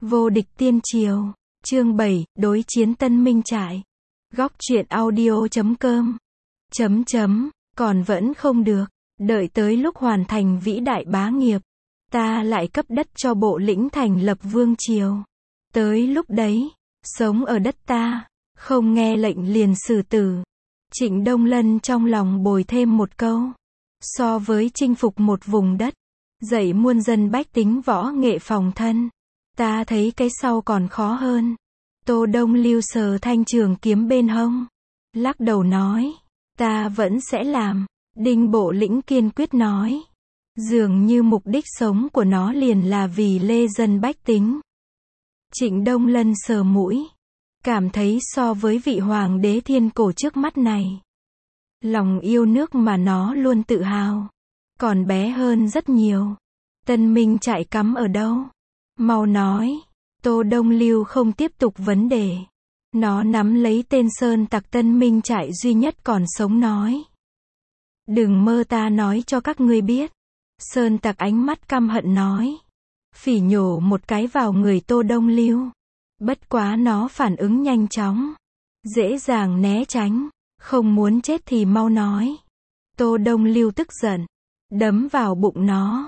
Vô địch tiên triều, chương 7, đối chiến Tân Minh Trại. Góc truyện audio.com. Còn vẫn không được, đợi tới lúc hoàn thành vĩ đại bá nghiệp, ta lại cấp đất cho bộ lĩnh thành lập vương triều. Tới lúc đấy, sống ở đất ta, không nghe lệnh liền xử tử. Trịnh Đông Lân trong lòng bồi thêm một câu. So với chinh phục một vùng đất, dạy muôn dân bách tính võ nghệ phòng thân, ta thấy cái sau còn khó hơn. Tô Đông Lưu sờ thanh trường kiếm bên hông, lắc đầu nói, ta vẫn sẽ làm. Đinh Bộ Lĩnh kiên quyết nói, dường như mục đích sống của nó liền là vì lê dân bách tính. Trịnh Đông Lân sờ mũi, cảm thấy so với vị hoàng đế thiên cổ trước mắt này, lòng yêu nước mà nó luôn tự hào, còn bé hơn rất nhiều. Tân Minh Trại cắm ở đâu? Mau nói. Tô Đông Lưu không tiếp tục vấn đề. Nó nắm lấy tên sơn tặc Tân Minh Trại duy nhất còn sống nói. Đừng mơ ta nói cho các ngươi biết. Sơn tặc ánh mắt căm hận nói. Phỉ nhổ một cái vào người Tô Đông Lưu. Bất quá nó phản ứng nhanh chóng, dễ dàng né tránh. Không muốn chết thì mau nói. Tô Đông Lưu tức giận, đấm vào bụng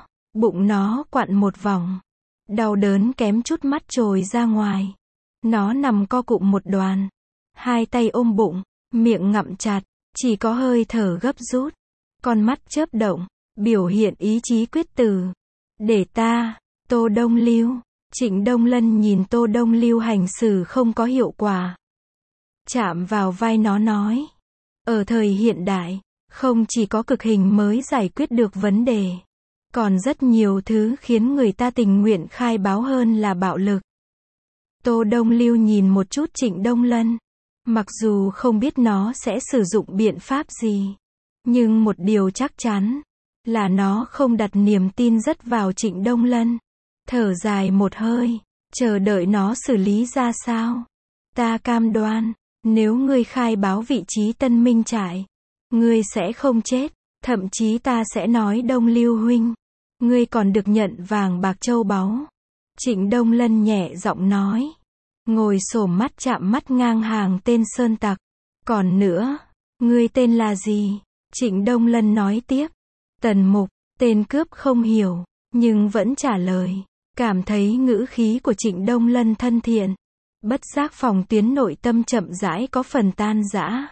nó quặn một vòng. Đau đớn kém chút mắt trồi ra ngoài. Nó nằm co cụm một đoàn, hai tay ôm bụng, miệng ngậm chặt, chỉ có hơi thở gấp rút. Con mắt chớp động, biểu hiện ý chí quyết tử. Để ta, Tô Đông Lưu. Trịnh Đông Lân nhìn Tô Đông Lưu hành xử không có hiệu quả, chạm vào vai nó nói. Ở thời hiện đại, không chỉ có cực hình mới giải quyết được vấn đề, còn rất nhiều thứ khiến người ta tình nguyện khai báo hơn là bạo lực. Tô Đông Lưu nhìn một chút Trịnh Đông Lân, mặc dù không biết nó sẽ sử dụng biện pháp gì, nhưng một điều chắc chắn là nó không đặt niềm tin rất vào Trịnh Đông Lân. Thở dài một hơi, chờ đợi nó xử lý ra sao. Ta cam đoan, nếu ngươi khai báo vị trí Tân Minh Trại, ngươi sẽ không chết, thậm chí ta sẽ nói Đông Lưu huynh, ngươi còn được nhận vàng bạc châu báu. Trịnh Đông Lân nhẹ giọng nói, ngồi xổm mắt chạm mắt ngang hàng tên sơn tặc. Còn nữa, ngươi tên là gì? Trịnh Đông Lân nói tiếp. Tần Mục. Tên cướp không hiểu, nhưng vẫn trả lời, cảm thấy ngữ khí của Trịnh Đông Lân thân thiện. Bất giác phòng tuyến nội tâm chậm rãi có phần tan rã.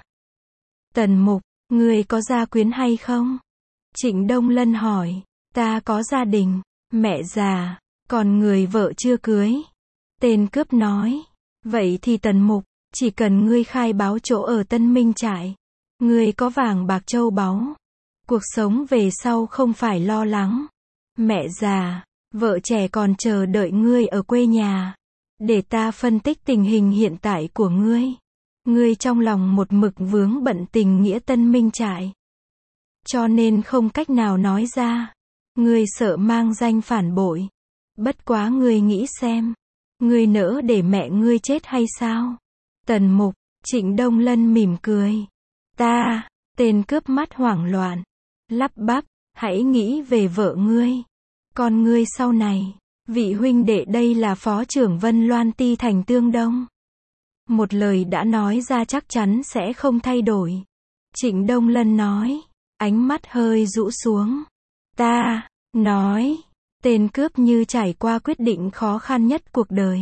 Tần Mục, ngươi có gia quyến hay không? Trịnh Đông Lân hỏi. Ta có gia đình, mẹ già, còn người vợ chưa cưới. Tên cướp nói. Vậy thì Tần Mục, chỉ cần ngươi khai báo chỗ ở Tân Minh Trại, ngươi có vàng bạc châu báu, cuộc sống về sau không phải lo lắng. Mẹ già, vợ trẻ còn chờ đợi ngươi ở quê nhà. Để ta phân tích tình hình hiện tại của ngươi. Ngươi trong lòng một mực vướng bận tình nghĩa Tân Minh Trại, cho nên không cách nào nói ra. Ngươi sợ mang danh phản bội. Bất quá ngươi nghĩ xem, ngươi nỡ để mẹ ngươi chết hay sao? Tần Mục. Trịnh Đông Lân mỉm cười. Ta. Tên cướp mắt hoảng loạn, lắp bắp, hãy nghĩ về vợ ngươi, con ngươi sau này. Vị huynh đệ đây là phó trưởng Vân Loan Ti thành Tương Đông. Một lời đã nói ra chắc chắn sẽ không thay đổi. Trịnh Đông Lân nói, ánh mắt hơi rũ xuống. Ta. Nói. Tên cướp như trải qua quyết định khó khăn nhất cuộc đời.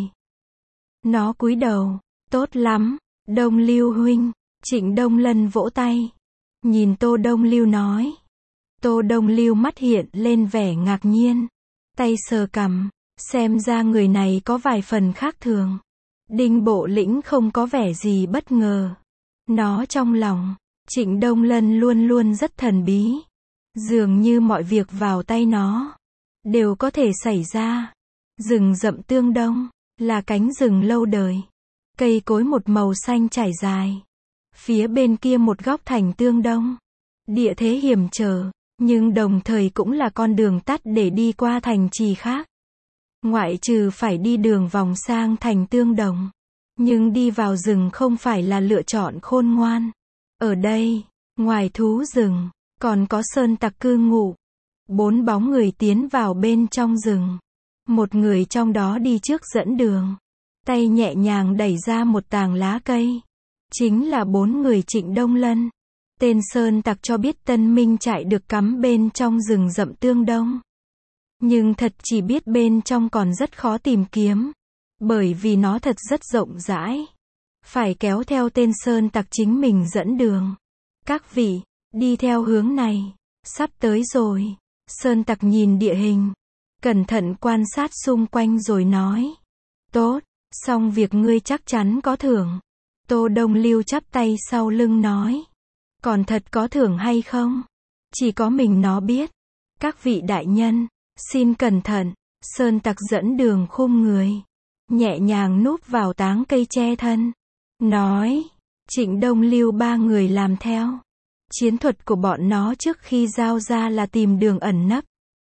Nó cúi đầu. Tốt lắm, Đông Lưu huynh. Trịnh Đông Lân vỗ tay, nhìn Tô Đông Lưu nói. Tô Đông Lưu mắt hiện lên vẻ ngạc nhiên, tay sờ cằm, xem ra người này có vài phần khác thường. Đinh Bộ Lĩnh không có vẻ gì bất ngờ. Nó trong lòng, Trịnh Đông Lân luôn luôn rất thần bí. Dường như mọi việc vào tay nó đều có thể xảy ra. Rừng rậm Tương Đông là cánh rừng lâu đời, cây cối một màu xanh trải dài. Phía bên kia một góc thành Tương Đông, địa thế hiểm trở, nhưng đồng thời cũng là con đường tắt để đi qua thành trì khác. Ngoại trừ phải đi đường vòng sang thành Tương Đồng, nhưng đi vào rừng không phải là lựa chọn khôn ngoan. Ở đây, ngoài thú rừng, còn có sơn tặc cư ngụ. 4 bóng người tiến vào bên trong rừng. Một người trong đó đi trước dẫn đường. Tay nhẹ nhàng đẩy ra một tàng lá cây. Chính là 4 người Trịnh Đông Lân. Tên sơn tặc cho biết Tân Minh trại được cắm bên trong rừng rậm tương đông. Nhưng thật chỉ biết bên trong còn rất khó tìm kiếm. Bởi vì nó thật rất rộng rãi. Phải kéo theo tên sơn tặc chính mình dẫn đường. Các vị, đi theo hướng này. Sắp tới rồi. Sơn tặc nhìn địa hình. Cẩn thận quan sát xung quanh rồi nói. Tốt, xong việc ngươi chắc chắn có thưởng. Tô Đông Lưu chắp tay sau lưng nói. Còn thật có thưởng hay không? Chỉ có mình nó biết. Các vị đại nhân, xin cẩn thận. Sơn tặc dẫn đường khum người. Nhẹ nhàng núp vào táng cây che thân. Nói. Trịnh Đông Lưu 3 người làm theo. Chiến thuật của bọn nó trước khi giao ra là tìm đường ẩn nấp.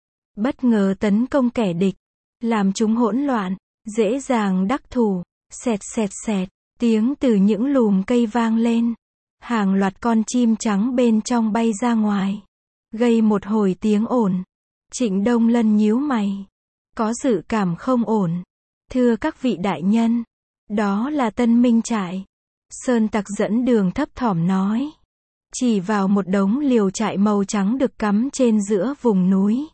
Bất ngờ tấn công kẻ địch. Làm chúng hỗn loạn. Dễ dàng đắc thủ. Xẹt xẹt xẹt. Tiếng từ những lùm cây vang lên. Hàng loạt con chim trắng bên trong bay ra ngoài. Gây một hồi tiếng ồn. Trịnh Đông Lân nhíu mày. Có dự cảm không ổn. Thưa các vị đại nhân. Đó là Tân Minh trại. Sơn tặc dẫn đường thấp thỏm nói. Chỉ vào một đống liều trại màu trắng được cắm trên giữa vùng núi.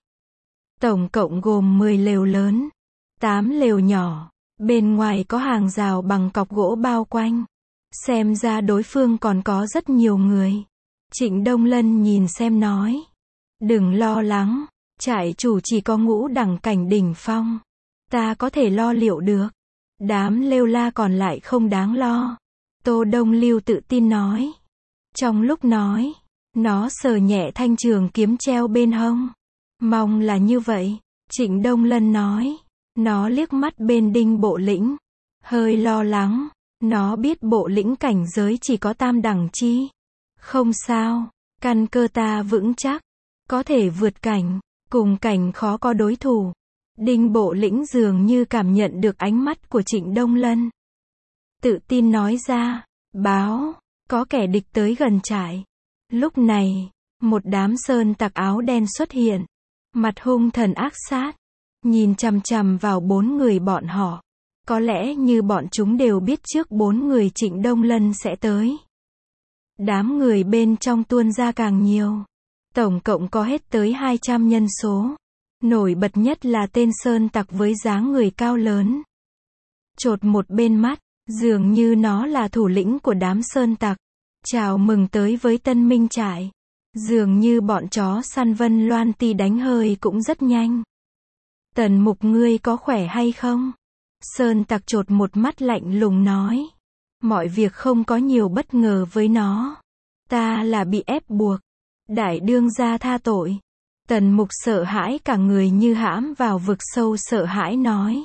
Tổng cộng gồm 10 lều lớn. 8 lều nhỏ. Bên ngoài có hàng rào bằng cọc gỗ bao quanh. Xem ra đối phương còn có rất nhiều người. Trịnh Đông Lân nhìn xem nói. Đừng lo lắng. Trại chủ chỉ có Ngũ đẳng cảnh đỉnh phong. Ta có thể lo liệu được. Đám lêu la còn lại không đáng lo. Tô Đông Lưu tự tin nói. Trong lúc nói, nó sờ nhẹ thanh trường kiếm treo bên hông. Mong là như vậy. Trịnh Đông Lân nói. Nó liếc mắt bên Đinh Bộ Lĩnh. Hơi lo lắng. Nó biết Bộ Lĩnh cảnh giới chỉ có tam đẳng chi. Không sao. Căn cơ ta vững chắc. Có thể vượt cảnh. Cùng cảnh khó có đối thủ. Đinh Bộ Lĩnh dường như cảm nhận được ánh mắt của Trịnh Đông Lân. Tự tin nói ra. Báo. Có kẻ địch tới gần trại. Lúc này, một đám sơn tặc áo đen xuất hiện. Mặt hung thần ác sát. Nhìn chằm chằm vào 4 người bọn họ. Có lẽ như bọn chúng đều biết trước 4 người Trịnh Đông Lân sẽ tới. Đám người bên trong tuôn ra càng nhiều. Tổng cộng có hết tới 200 nhân số. Nổi bật nhất là tên sơn tặc với dáng người cao lớn. Chột một bên mắt, dường như nó là thủ lĩnh của đám sơn tặc. Chào mừng tới với Tân Minh trại. Dường như bọn chó săn Vân Loan Ti đánh hơi cũng rất nhanh. Tần Mục ngươi có khỏe hay không? Sơn tặc chột một mắt lạnh lùng nói. Mọi việc không có nhiều bất ngờ với nó. Ta là bị ép buộc. Đại đương gia tha tội. Tần Mục sợ hãi cả người như hãm vào vực sâu sợ hãi nói.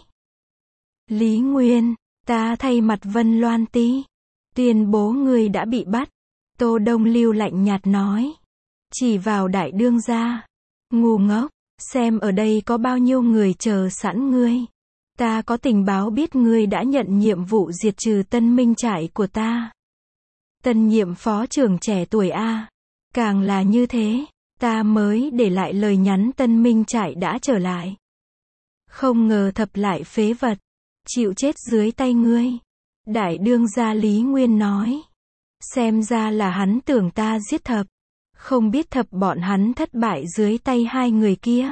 Lý Nguyên, ta thay mặt Vân Loan Ti. Tuyên bố ngươi đã bị bắt. Tô Đông Lưu lạnh nhạt nói. Chỉ vào đại đương gia. Ngu ngốc, xem ở đây có bao nhiêu người chờ sẵn ngươi. Ta có tình báo biết ngươi đã nhận nhiệm vụ diệt trừ Tân Minh trại của ta. Tân nhiệm phó trưởng trẻ tuổi A. Càng là như thế, ta mới để lại lời nhắn Tân Minh trại đã trở lại. Không ngờ thập lại phế vật. Chịu chết dưới tay ngươi. Đại đương gia Lý Nguyên nói. Xem ra là hắn tưởng ta giết thập. Không biết thập bọn hắn thất bại dưới tay 2 người kia.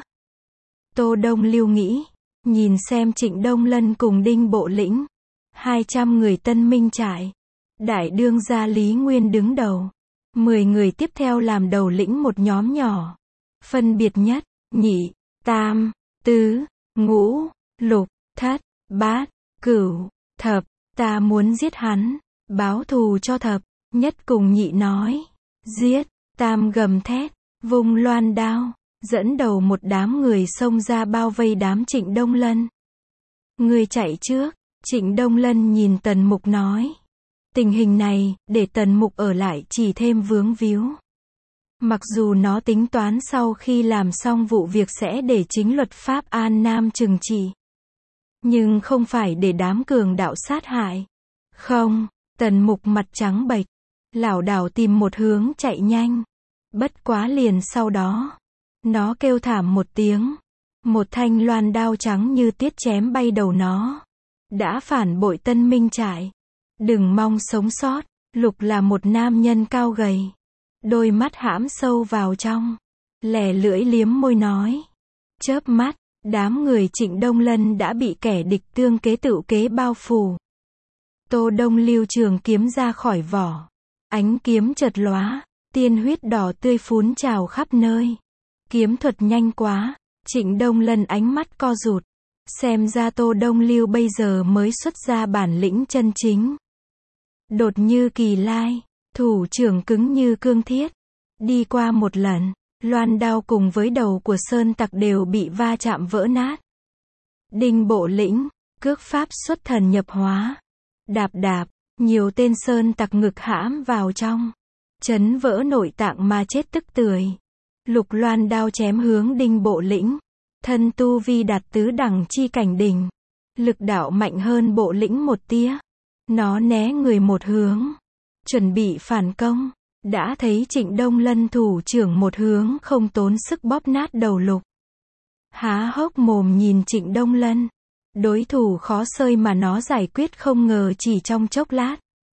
Tô Đông Lưu nghĩ. Nhìn xem Trịnh Đông Lân cùng Đinh Bộ Lĩnh. 200 người Tân Minh trại. Đại đương gia Lý Nguyên đứng đầu. 10 người tiếp theo làm đầu lĩnh một nhóm nhỏ. Phân biệt nhất, nhị, tam, tứ, ngũ, lục, thất, bát, cửu, thập. Ta muốn giết hắn. Báo thù cho thập. Nhất cùng nhị nói. Giết. Tam gầm thét. Vung loan đao. Dẫn đầu một đám người xông ra bao vây đám Trịnh Đông Lân. Người chạy trước. Trịnh Đông Lân nhìn Tần Mục nói. Tình hình này, để Tần Mục ở lại chỉ thêm vướng víu. Mặc dù nó tính toán sau khi làm xong vụ việc sẽ để chính luật pháp An Nam trừng trị. Nhưng không phải để đám cường đạo sát hại. Không, Tần Mục mặt trắng bệch. Lảo đảo tìm một hướng chạy nhanh. Bất quá liền sau đó. Nó kêu thảm một tiếng. Một thanh loan đao trắng như tiết chém bay đầu nó. Đã phản bội Tân Minh Trại. Đừng mong sống sót. Lục là một nam nhân cao gầy. Đôi mắt hãm sâu vào trong. Lè lưỡi liếm môi nói. Chớp mắt, đám người Trịnh Đông Lân đã bị kẻ địch tương kế tựu kế bao phủ. Tô Đông Lưu trường kiếm ra khỏi vỏ. Ánh kiếm chợt lóa, tiên huyết đỏ tươi phún trào khắp nơi. Kiếm thuật nhanh quá, Trịnh Đông Lân ánh mắt co rụt. Xem ra Tô Đông Lưu bây giờ mới xuất ra bản lĩnh chân chính. Đột như kỳ lai, thủ trưởng cứng như cương thiết. Đi qua một lần, loan đao cùng với đầu của sơn tặc đều bị va chạm vỡ nát. Đinh Bộ Lĩnh, cước pháp xuất thần nhập hóa. Đạp đạp, nhiều tên sơn tặc ngực hãm vào trong. Chấn vỡ nội tạng mà chết tức tưởi. Lục loan đao chém hướng Đinh Bộ Lĩnh. Thân tu vi đạt tứ đẳng chi cảnh đỉnh. Lực đạo mạnh hơn Bộ Lĩnh một tía. Nó né người một hướng. Chuẩn bị phản công. Đã thấy Trịnh Đông Lân thủ trưởng một hướng không tốn sức bóp nát đầu Lục. Há hốc mồm nhìn Trịnh Đông Lân. Đối thủ khó xơi mà nó giải quyết không ngờ chỉ trong chốc lát.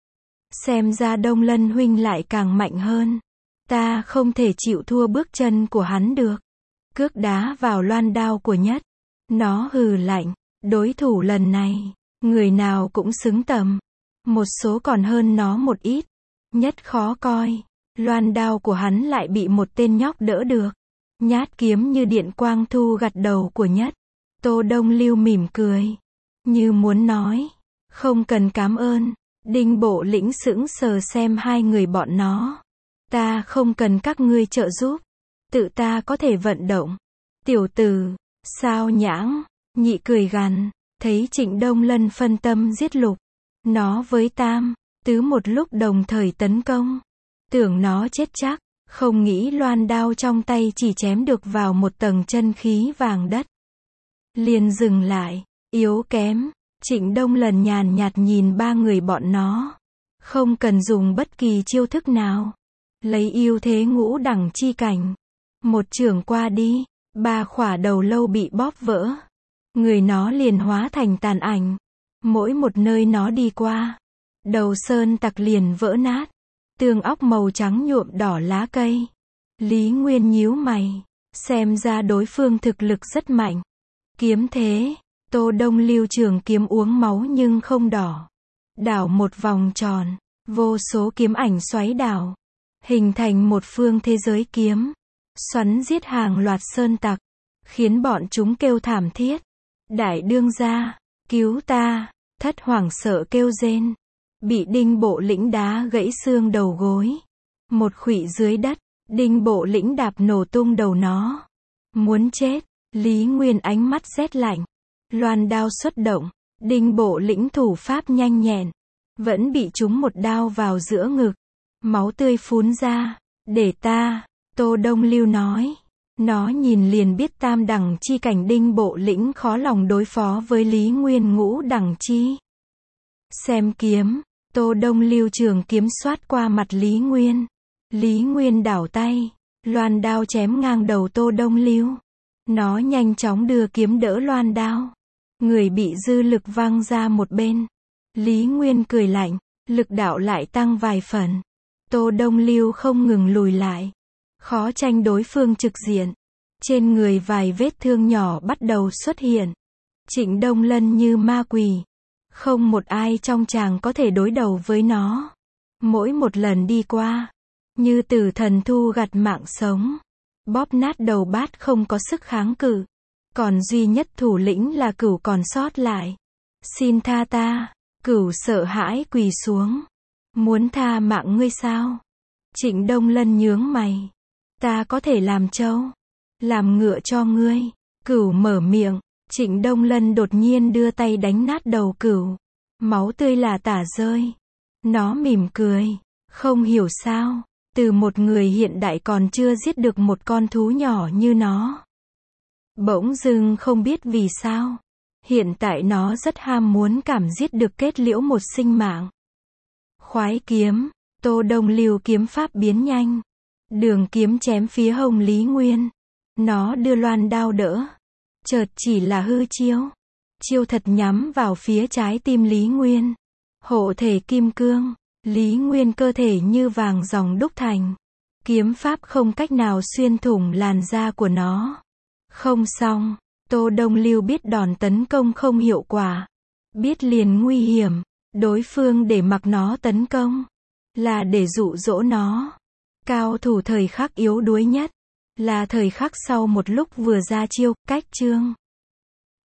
Xem ra Đông Lân huynh lại càng mạnh hơn. Ta không thể chịu thua bước chân của hắn được. Cước đá vào loan đao của Nhất. Nó hừ lạnh. Đối thủ lần này, người nào cũng xứng tầm. Một số còn hơn nó một ít. Nhất khó coi. Loan đao của hắn lại bị một tên nhóc đỡ được. Nhát kiếm như điện quang thu gặt đầu của Nhất. Tô Đông Lưu mỉm cười. Như muốn nói. Không cần cảm ơn. Đinh Bộ Lĩnh sững sờ xem hai người bọn nó. Ta không cần các ngươi trợ giúp. Tự ta có thể vận động. Tiểu tử. Sao nhãng. Nhị cười gằn. Thấy Trịnh Đông Lân phân tâm giết Lục. Nó với Tam, Tứ một lúc đồng thời tấn công. Tưởng nó chết chắc. Không nghĩ loan đao trong tay chỉ chém được vào một tầng chân khí vàng đất. Liền dừng lại. Yếu kém. Trịnh Đông Lân nhàn nhạt nhìn ba người bọn nó. Không cần dùng bất kỳ chiêu thức nào. Lấy ưu thế ngũ đẳng chi cảnh. Một chưởng qua đi. Ba khỏa đầu lâu bị bóp vỡ. Người nó liền hóa thành tàn ảnh. Mỗi một nơi nó đi qua. Đầu sơn tặc liền vỡ nát. Tường óc màu trắng nhuộm đỏ lá cây. Lý Nguyên nhíu mày. Xem ra đối phương thực lực rất mạnh. Kiếm thế. Tô Đông Lưu trường kiếm uống máu nhưng không đỏ. Đảo một vòng tròn. Vô số kiếm ảnh xoáy đảo. Hình thành một phương thế giới kiếm. Xoắn giết hàng loạt sơn tặc. Khiến bọn chúng kêu thảm thiết. Đại đương gia. Cứu ta. Thất hoảng sợ kêu rên. Bị Đinh Bộ Lĩnh đá gãy xương đầu gối. Một khuỵu dưới đất. Đinh Bộ Lĩnh đạp nổ tung đầu nó. Muốn chết. Lý Nguyên ánh mắt rét lạnh. Loan đao xuất động. Đinh Bộ Lĩnh thủ pháp nhanh nhẹn. Vẫn bị trúng một đao vào giữa ngực. Máu tươi phún ra. Để ta. Tô Đông Lưu nói. Nó nhìn liền biết tam đẳng chi cảnh Đinh Bộ Lĩnh khó lòng đối phó với Lý Nguyên ngũ đẳng chi. Xem kiếm. Tô Đông Lưu trường kiếm xoát qua mặt Lý Nguyên. Lý Nguyên đảo tay. Loan đao chém ngang đầu Tô Đông Lưu. Nó nhanh chóng đưa kiếm đỡ loan đao. Người bị dư lực văng ra một bên. Lý Nguyên cười lạnh. Lực đạo lại tăng vài phần. Tô Đông Lưu không ngừng lùi lại. Khó tranh đối phương trực diện. Trên người vài vết thương nhỏ bắt đầu xuất hiện. Trịnh Đông Lân như ma quỷ. Không một ai trong tràng có thể đối đầu với nó. Mỗi một lần đi qua. Như tử thần thu gặt mạng sống. Bóp nát đầu bát không có sức kháng cự. Còn duy nhất thủ lĩnh là Cửu còn sót lại. Xin tha ta. Cửu sợ hãi quỳ xuống. Muốn tha mạng ngươi sao? Trịnh Đông Lân nhướng mày. Ta có thể làm trâu. Làm ngựa cho ngươi. Cửu mở miệng. Trịnh Đông Lân đột nhiên đưa tay đánh nát đầu Cửu. Máu tươi là tả rơi. Nó mỉm cười. Không hiểu sao. Từ một người hiện đại còn chưa giết được một con thú nhỏ như nó. Bỗng dưng không biết vì sao. Hiện tại nó rất ham muốn cảm giết được kết liễu một sinh mạng. Khoái kiếm. Tô Đông Lưu kiếm pháp biến nhanh. Đường kiếm chém phía hông Lý Nguyên. Nó đưa loan đao đỡ. chợt chỉ là hư chiêu. Chiêu thật nhắm vào phía trái tim Lý Nguyên. Hộ thể kim cương, Lý Nguyên cơ thể như vàng ròng đúc thành. Kiếm pháp không cách nào xuyên thủng làn da của nó. Không xong, Tô Đông Lưu biết đòn tấn công không hiệu quả. Biết liền nguy hiểm, đối phương để mặc nó tấn công, là để dụ dỗ nó. Cao thủ thời khắc yếu đuối nhất, là thời khắc sau một lúc vừa ra chiêu, cách chương.